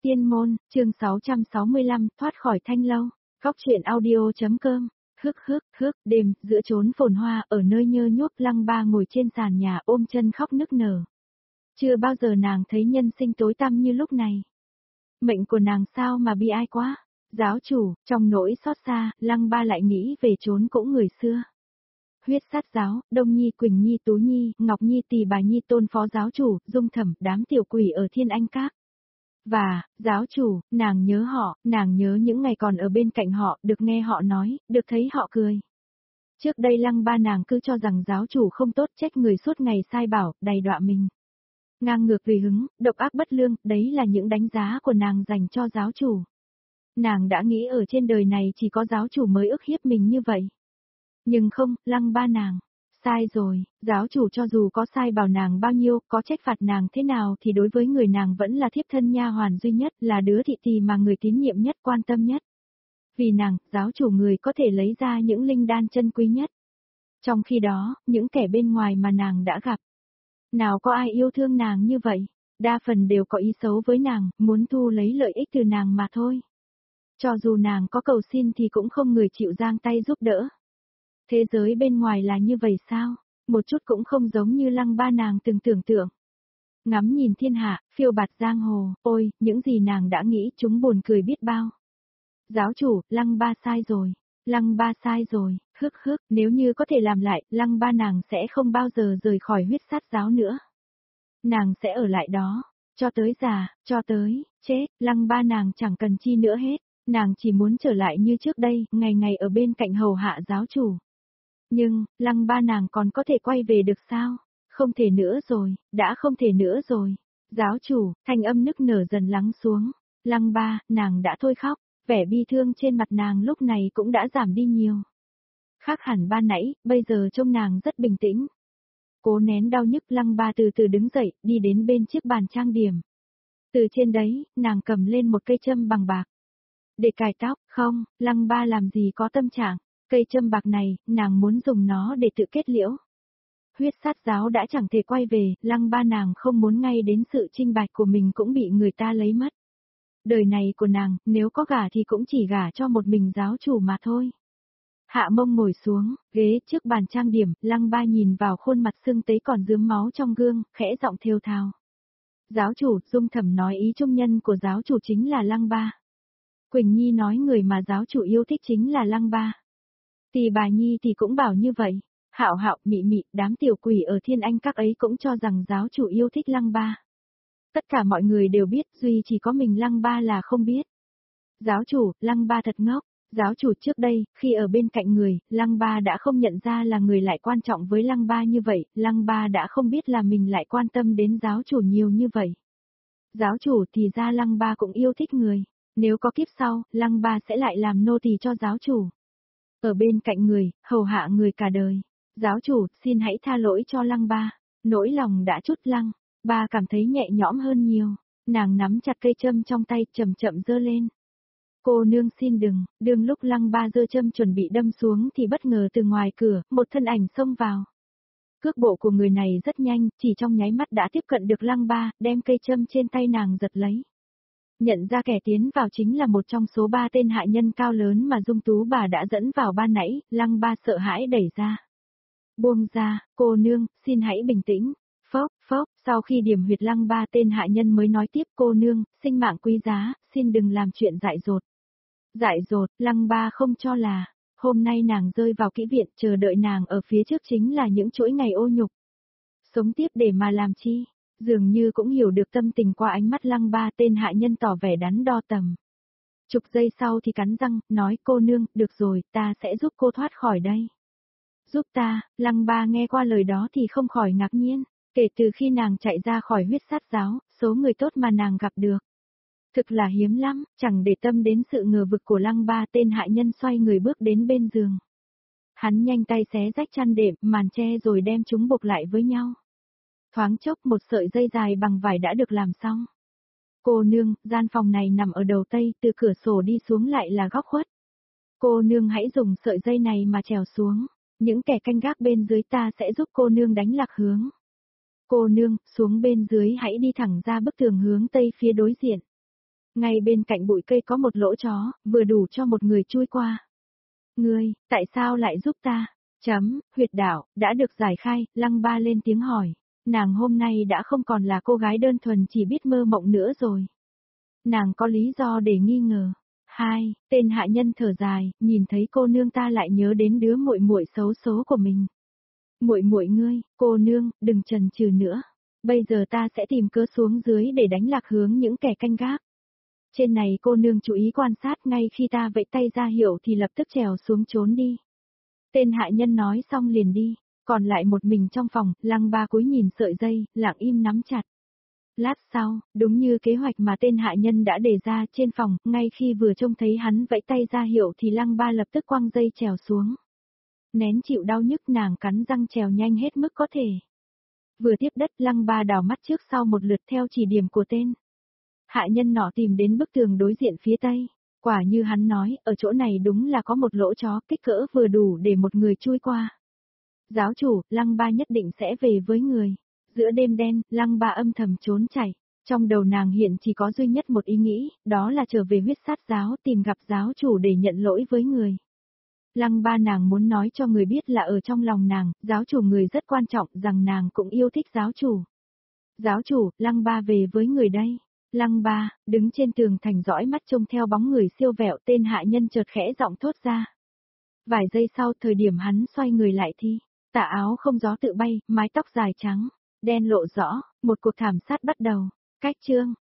Tiên môn, chương 665, thoát khỏi thanh lâu. Góc truyện audio.com. Đêm, giữa chốn phồn hoa, ở nơi nhơ nhuốc Lăng Ba ngồi trên sàn nhà ôm chân khóc nức nở. Chưa bao giờ nàng thấy nhân sinh tối tăm như lúc này. Mệnh của nàng sao mà bi ai quá. Giáo chủ, trong nỗi xót xa, Lăng Ba lại nghĩ về chốn cũ người xưa. Huyết sát giáo, Đông Nhi, Quỳnh Nhi, Tú Nhi, Ngọc Nhi, Tỳ Bà Nhi, Tôn Phó giáo chủ, Dung Thẩm, đám tiểu quỷ ở Thiên Anh Các. Và, giáo chủ, nàng nhớ họ, nàng nhớ những ngày còn ở bên cạnh họ, được nghe họ nói, được thấy họ cười. Trước đây Lăng Ba nàng cứ cho rằng giáo chủ không tốt, trách người suốt ngày sai bảo, đầy đọa mình. Ngang ngược tùy hứng, độc ác bất lương, đấy là những đánh giá của nàng dành cho giáo chủ. Nàng đã nghĩ ở trên đời này chỉ có giáo chủ mới ức hiếp mình như vậy. Nhưng không, Lăng Ba nàng. Sai rồi, giáo chủ cho dù có sai bảo nàng bao nhiêu, có trách phạt nàng thế nào thì đối với người nàng vẫn là thiếp thân nha hoàn duy nhất, là đứa thị tỳ mà người tín nhiệm nhất, quan tâm nhất. Vì nàng, giáo chủ người có thể lấy ra những linh đan chân quý nhất. Trong khi đó, những kẻ bên ngoài mà nàng đã gặp, nào có ai yêu thương nàng như vậy, đa phần đều có ý xấu với nàng, muốn thu lấy lợi ích từ nàng mà thôi. Cho dù nàng có cầu xin thì cũng không người chịu giang tay giúp đỡ. Thế giới bên ngoài là như vậy sao? Một chút cũng không giống như Lăng Ba nàng từng tưởng tượng. Ngắm nhìn thiên hạ, phiêu bạt giang hồ, ôi, những gì nàng đã nghĩ chúng buồn cười biết bao. Giáo chủ, Lăng Ba sai rồi. Lăng Ba sai rồi, nếu như có thể làm lại, Lăng Ba nàng sẽ không bao giờ rời khỏi huyết sát giáo nữa. Nàng sẽ ở lại đó, cho tới già, cho tới, chết, Lăng Ba nàng chẳng cần chi nữa hết. Nàng chỉ muốn trở lại như trước đây, ngày ngày ở bên cạnh hầu hạ giáo chủ. Nhưng, Lăng Ba nàng còn có thể quay về được sao? Không thể nữa rồi, đã không thể nữa rồi. Giáo chủ, thanh âm nức nở dần lắng xuống. Lăng Ba, nàng đã thôi khóc, vẻ bi thương trên mặt nàng lúc này cũng đã giảm đi nhiều. Khác hẳn ban nãy, bây giờ trông nàng rất bình tĩnh. Cố nén đau nhức, Lăng Ba từ từ đứng dậy, đi đến bên chiếc bàn trang điểm. Từ trên đấy, nàng cầm lên một cây châm bằng bạc. Để cài tóc, không, Lăng Ba làm gì có tâm trạng. Cây châm bạc này, nàng muốn dùng nó để tự kết liễu. Huyết sát giáo đã chẳng thể quay về, Lăng Ba nàng không muốn ngay đến sự trinh bạch của mình cũng bị người ta lấy mất. Đời này của nàng, nếu có gả thì cũng chỉ gả cho một mình giáo chủ mà thôi. Hạ mông ngồi xuống, ghế trước bàn trang điểm, Lăng Ba nhìn vào khuôn mặt sưng tấy còn rướm máu trong gương, khẽ giọng thều thào. Giáo chủ, Dung Thẩm nói ý trung nhân của giáo chủ chính là Lăng Ba. Quỳnh Nhi nói người mà giáo chủ yêu thích chính là Lăng Ba. Tỳ Bà Nhi thì cũng bảo như vậy. Hạo Hạo, Mị Mị, đám tiểu quỷ ở Thiên Anh Các ấy cũng cho rằng giáo chủ yêu thích Lăng Ba. Tất cả mọi người đều biết, duy chỉ có mình Lăng Ba là không biết. Giáo chủ, Lăng Ba thật ngốc. Giáo chủ trước đây, khi ở bên cạnh người, Lăng Ba đã không nhận ra là người lại quan trọng với Lăng Ba như vậy, Lăng Ba đã không biết là mình lại quan tâm đến giáo chủ nhiều như vậy. Giáo chủ thì ra Lăng Ba cũng yêu thích người. Nếu có kiếp sau, Lăng Ba sẽ lại làm nô tỳ cho giáo chủ. Ở bên cạnh người, hầu hạ người cả đời. Giáo chủ, xin hãy tha lỗi cho Lăng Ba. Nỗi lòng đã chút Lăng Ba cảm thấy nhẹ nhõm hơn nhiều. Nàng nắm chặt cây châm trong tay, chậm chậm giơ lên. Cô nương xin đừng, đương lúc Lăng Ba giơ châm chuẩn bị đâm xuống thì bất ngờ từ ngoài cửa, một thân ảnh xông vào. Cước bộ của người này rất nhanh, chỉ trong nháy mắt đã tiếp cận được Lăng Ba, đem cây châm trên tay nàng giật lấy. Nhận ra kẻ tiến vào chính là một trong số 3 tên hạ nhân cao lớn mà Dung Tú bà đã dẫn vào ban nãy, Lăng Ba sợ hãi đẩy ra. Buông ra, cô nương, xin hãy bình tĩnh. Phốc, sau khi điểm huyệt Lăng Ba tên hạ nhân mới nói tiếp cô nương, sinh mạng quý giá, xin đừng làm chuyện dại dột. Dại dột, Lăng Ba không cho là, hôm nay nàng rơi vào kỹ viện, chờ đợi nàng ở phía trước chính là những chuỗi ngày ô nhục. Sống tiếp để mà làm chi? Dường như cũng hiểu được tâm tình qua ánh mắt Lăng Ba, tên hạ nhân tỏ vẻ đắn đo tầm. Chục giây sau thì cắn răng, nói cô nương, được rồi, ta sẽ giúp cô thoát khỏi đây. Giúp ta, Lăng Ba nghe qua lời đó thì không khỏi ngạc nhiên, kể từ khi nàng chạy ra khỏi huyết sát giáo, số người tốt mà nàng gặp được. Thực là hiếm lắm, chẳng để tâm đến sự ngờ vực của Lăng Ba, tên hạ nhân xoay người bước đến bên giường. Hắn nhanh tay xé rách chăn đệm, màn che rồi đem chúng buộc lại với nhau. Thoáng chốc một sợi dây dài bằng vải đã được làm xong. Cô nương, gian phòng này nằm ở đầu tây, từ cửa sổ đi xuống lại là góc khuất. Cô nương hãy dùng sợi dây này mà trèo xuống, những kẻ canh gác bên dưới ta sẽ giúp cô nương đánh lạc hướng. Cô nương, xuống bên dưới hãy đi thẳng ra bức tường hướng tây phía đối diện. Ngay bên cạnh bụi cây có một lỗ chó, vừa đủ cho một người chui qua. Ngươi, tại sao lại giúp ta? Huyệt đạo, đã được giải khai, Lăng Ba lên tiếng hỏi. Nàng hôm nay đã không còn là cô gái đơn thuần chỉ biết mơ mộng nữa rồi. Nàng có lý do để nghi ngờ. Tên hạ nhân thở dài, nhìn thấy cô nương ta lại nhớ đến đứa muội muội xấu số của mình. Muội muội ngươi, cô nương, đừng chần chừ nữa. Bây giờ ta sẽ tìm cớ xuống dưới để đánh lạc hướng những kẻ canh gác. Trên này cô nương chú ý quan sát, ngay khi ta vẫy tay ra hiệu thì lập tức trèo xuống trốn đi. Tên hạ nhân nói xong liền đi, còn lại một mình trong phòng, Lăng Ba cúi nhìn sợi dây, lặng im nắm chặt. Lát sau, đúng như kế hoạch mà tên hạ nhân đã đề ra trên phòng, ngay khi vừa trông thấy hắn vẫy tay ra hiệu thì Lăng Ba lập tức quăng dây trèo xuống. Nén chịu đau nhức, nàng cắn răng trèo nhanh hết mức có thể. Vừa tiếp đất, Lăng Ba đảo mắt trước sau một lượt theo chỉ điểm của tên hạ nhân nọ, tìm đến bức tường đối diện phía tây. Quả như hắn nói, ở chỗ này đúng là có một lỗ chó kích cỡ vừa đủ để một người chui qua. Giáo chủ, Lăng Ba nhất định sẽ về với người. Giữa đêm đen, Lăng Ba âm thầm trốn chạy. Trong đầu nàng hiện chỉ có duy nhất một ý nghĩ, đó là trở về huyết sát giáo, tìm gặp giáo chủ để nhận lỗi với người. Lăng Ba nàng muốn nói cho người biết là ở trong lòng nàng, giáo chủ người rất quan trọng, rằng nàng cũng yêu thích giáo chủ. Giáo chủ, Lăng Ba về với người đây. Lăng Ba, đứng trên tường thành dõi mắt trông theo bóng người siêu vẹo, tên hạ nhân chợt khẽ giọng thốt ra. Vài giây sau, thời điểm hắn xoay người lại thì, tà áo không gió tự bay, mái tóc dài trắng, đen lộ rõ, một cuộc thảm sát bắt đầu. Cách chương